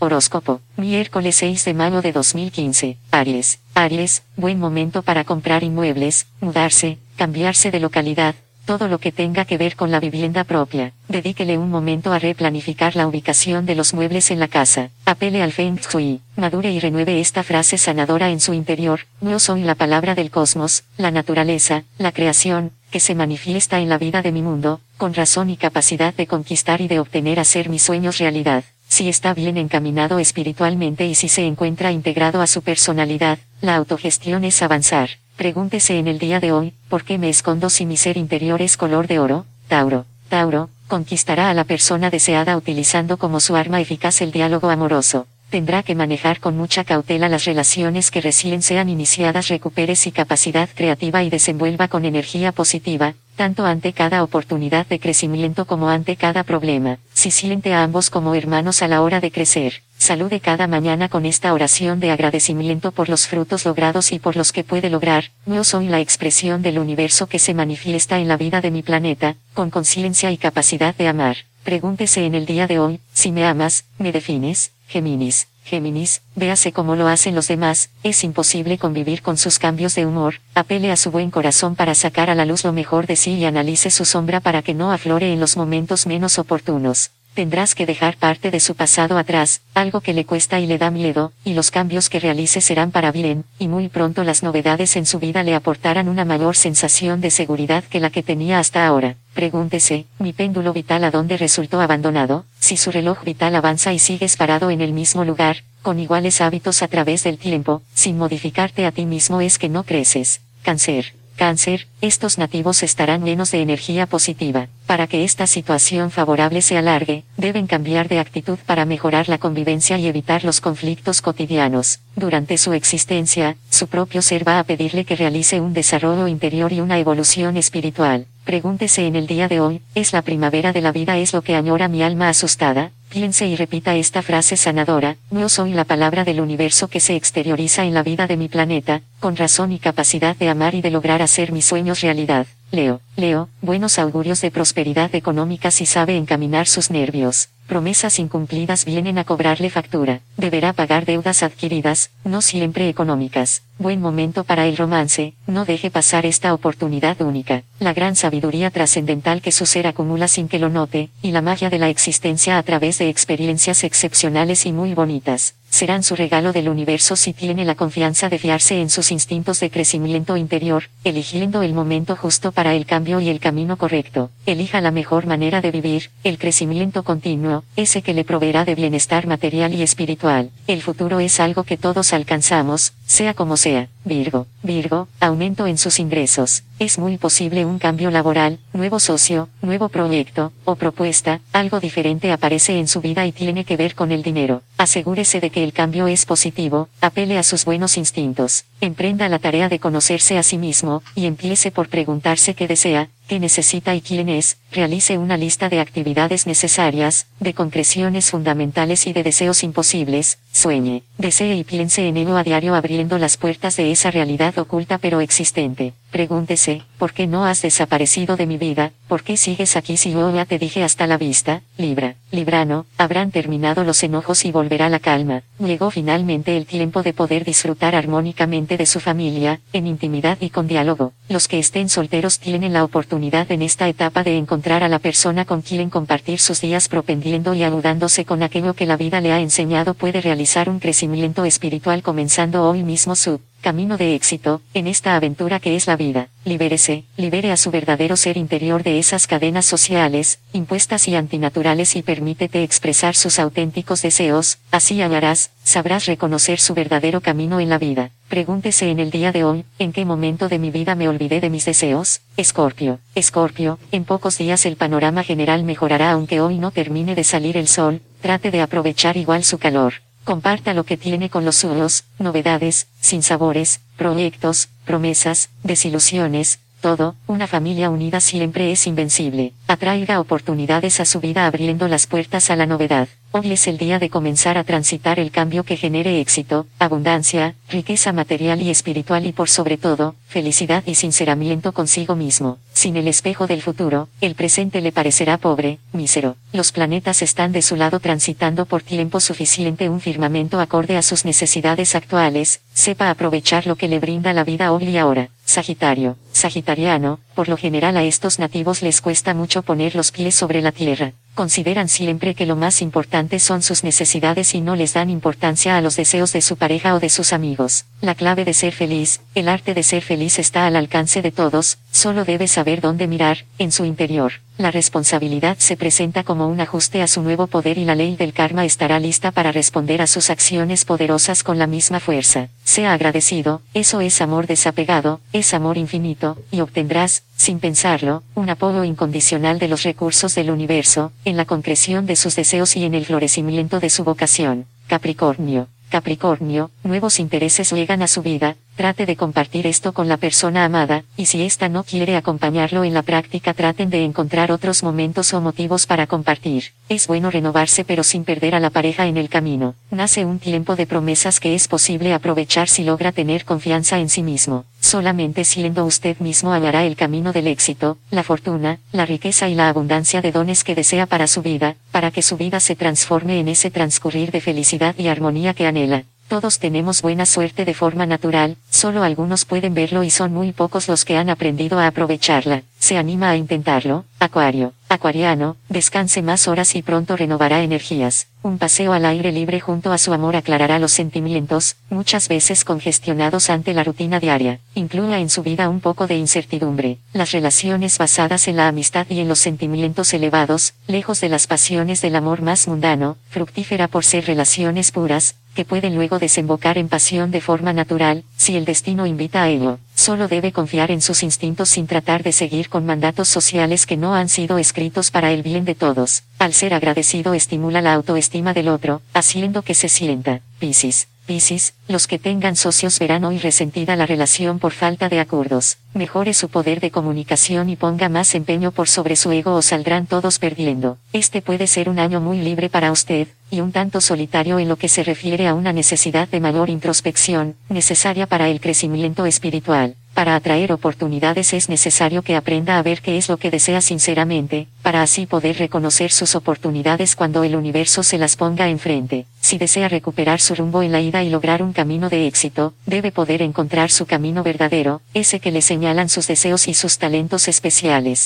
Horóscopo, miércoles 6 de mayo de 2015, Aries. Aries, buen momento para comprar inmuebles, mudarse, cambiarse de localidad, todo lo que tenga que ver con la vivienda propia. Dedíquele un momento a replanificar la ubicación de los muebles en la casa. Apele al Feng Shui, madure y renueve esta frase sanadora en su interior: yo soy la palabra del cosmos, la naturaleza, la creación, que se manifiesta en la vida de mi mundo, con razón y capacidad de conquistar y de obtener hacer mis sueños realidad. Si está bien encaminado espiritualmente y si se encuentra integrado a su personalidad, la autogestión es avanzar. Pregúntese en el día de hoy: ¿por qué me escondo si mi ser interior es color de oro? Tauro. Tauro, conquistará a la persona deseada utilizando como su arma eficaz el diálogo amoroso. Tendrá que manejar con mucha cautela las relaciones que recién sean iniciadas. Recupere su capacidad creativa y desenvuelva con energía positiva, tanto ante cada oportunidad de crecimiento como ante cada problema. Si siente a ambos como hermanos a la hora de crecer, salude cada mañana con esta oración de agradecimiento por los frutos logrados y por los que puede lograr. Yo soy la expresión del universo que se manifiesta en la vida de mi planeta, con conciencia y capacidad de amar. Pregúntese en el día de hoy: si me amas, ¿me defines? Géminis. Géminis, véase cómo lo hacen los demás. Es imposible convivir con sus cambios de humor. Apele a su buen corazón para sacar a la luz lo mejor de sí y analice su sombra para que no aflore en los momentos menos oportunos. Tendrás que dejar parte de su pasado atrás, algo que le cuesta y le da miedo, y los cambios que realice serán para bien, y muy pronto las novedades en su vida le aportarán una mayor sensación de seguridad que la que tenía hasta ahora. Pregúntese: ¿mi péndulo vital a dónde resultó abandonado? Si su reloj vital avanza y sigues parado en el mismo lugar, con iguales hábitos a través del tiempo, sin modificarte a ti mismo, es que no creces. Cáncer. Cáncer, estos nativos estarán llenos de energía positiva. Para que esta situación favorable se alargue, deben cambiar de actitud para mejorar la convivencia y evitar los conflictos cotidianos. Durante su existencia, su propio ser va a pedirle que realice un desarrollo interior y una evolución espiritual. Pregúntese en el día de hoy: ¿es la primavera de la vida es lo que añora mi alma asustada? Piense y repita esta frase sanadora: yo soy la palabra del universo que se exterioriza en la vida de mi planeta, con razón y capacidad de amar y de lograr hacer mis sueños realidad. Leo. Leo, buenos augurios de prosperidad económica si sabe encaminar sus nervios. Promesas incumplidas vienen a cobrarle factura. Deberá pagar deudas adquiridas, no siempre económicas. Buen momento para el romance, no deje pasar esta oportunidad única. La gran sabiduría trascendental que su ser acumula sin que lo note, y la magia de la existencia a través de experiencias excepcionales y muy bonitas, serán su regalo del universo si tiene la confianza de fiarse en sus instintos de crecimiento interior, eligiendo el momento justo para el cambio y el camino correcto. Elija la mejor manera de vivir, el crecimiento continuo, ese que le proveerá de bienestar material y espiritual. El futuro es algo que todos alcanzamos, sea como sea. Virgo. Virgo, aumento en sus ingresos. Es muy posible un cambio laboral, nuevo socio, nuevo proyecto, o propuesta, algo diferente aparece en su vida y tiene que ver con el dinero. Asegúrese de que el cambio es positivo, apele a sus buenos instintos, emprenda la tarea de conocerse a sí mismo, y empiece por preguntarse qué desea, qué necesita y quién es. Realice una lista de actividades necesarias, de concreciones fundamentales y de deseos imposibles. Sueñe, desee y piense en ello a diario, abriendo las puertas de esa realidad oculta pero existente. Pregúntese: ¿por qué no has desaparecido de mi vida? ¿Por qué sigues aquí si yo ya te dije hasta la vista? Libra. Librano, habrán terminado los enojos y volverá la calma. Llegó finalmente el tiempo de poder disfrutar armónicamente de su familia, en intimidad y con diálogo. Los que estén solteros tienen la oportunidad en esta etapa de encontrar a la persona con quien compartir sus días, propendiendo y ayudándose con aquello que la vida le ha enseñado. Puede realizar un crecimiento espiritual comenzando hoy mismo su camino de éxito, en esta aventura que es la vida. Libérese, libere a su verdadero ser interior de esas cadenas sociales, impuestas y antinaturales, y permítete expresar sus auténticos deseos. Así hallarás, sabrás reconocer su verdadero camino en la vida. Pregúntese en el día de hoy: ¿en qué momento de mi vida me olvidé de mis deseos? Escorpio. Escorpio, en pocos días el panorama general mejorará aunque hoy no termine de salir el sol. Trate de aprovechar igual su calor. Comparta lo que tiene con los suyos: novedades, sinsabores, proyectos, promesas, desilusiones, todo, una familia unida siempre es invencible. Atraiga oportunidades a su vida abriendo las puertas a la novedad. Hoy es el día de comenzar a transitar el cambio que genere éxito, abundancia, riqueza material y espiritual y por sobre todo, felicidad y sinceramiento consigo mismo. Sin el espejo del futuro, el presente le parecerá pobre, mísero. Los planetas están de su lado transitando por tiempo suficiente un firmamento acorde a sus necesidades actuales, sepa aprovechar lo que le brinda la vida hoy y ahora. Sagitario, sagitariano, por lo general a estos nativos les cuesta mucho poner los pies sobre la tierra. Consideran siempre que lo más importante son sus necesidades y no les dan importancia a los deseos de su pareja o de sus amigos. La clave de ser feliz, el arte de ser feliz está al alcance de todos, solo debe saber dónde mirar, en su interior. La responsabilidad se presenta como un ajuste a su nuevo poder y la ley del karma estará lista para responder a sus acciones poderosas con la misma fuerza. Sea agradecido, eso es amor desapegado, es amor infinito, y obtendrás, sin pensarlo, un apoyo incondicional de los recursos del universo, en la concreción de sus deseos y en el florecimiento de su vocación. Capricornio. Capricornio, nuevos intereses llegan a su vida, trate de compartir esto con la persona amada, y si ésta no quiere acompañarlo en la práctica traten de encontrar otros momentos o motivos para compartir. Es bueno renovarse pero sin perder a la pareja en el camino. Nace un tiempo de promesas que es posible aprovechar si logra tener confianza en sí mismo. Solamente siendo usted mismo hallará el camino del éxito, la fortuna, la riqueza y la abundancia de dones que desea para su vida, para que su vida se transforme en ese transcurrir de felicidad y armonía que anhela. Todos tenemos buena suerte de forma natural, solo algunos pueden verlo y son muy pocos los que han aprendido a aprovecharla. ¿Se anima a intentarlo? Acuario. Acuariano, descanse más horas y pronto renovará energías. Un paseo al aire libre junto a su amor aclarará los sentimientos, muchas veces congestionados ante la rutina diaria. Incluya en su vida un poco de incertidumbre. Las relaciones basadas en la amistad y en los sentimientos elevados, lejos de las pasiones del amor más mundano, fructífera por ser relaciones puras, que pueden luego desembocar en pasión de forma natural, si el destino invita a ello. Solo debe confiar en sus instintos sin tratar de seguir con mandatos sociales que no han sido escritos para el bien de todos. Al ser agradecido estimula la autoestima del otro, haciendo que se sienta. Piscis. Piscis, los que tengan socios verán hoy resentida la relación por falta de acuerdos. Mejore su poder de comunicación y ponga más empeño por sobre su ego o saldrán todos perdiendo. Este puede ser un año muy libre para usted, y un tanto solitario en lo que se refiere a una necesidad de mayor introspección, necesaria para el crecimiento espiritual. Para atraer oportunidades es necesario que aprenda a ver qué es lo que desea sinceramente, para así poder reconocer sus oportunidades cuando el universo se las ponga enfrente. Si desea recuperar su rumbo en la ida y lograr un camino de éxito, debe poder encontrar su camino verdadero, ese que le señalan sus deseos y sus talentos especiales.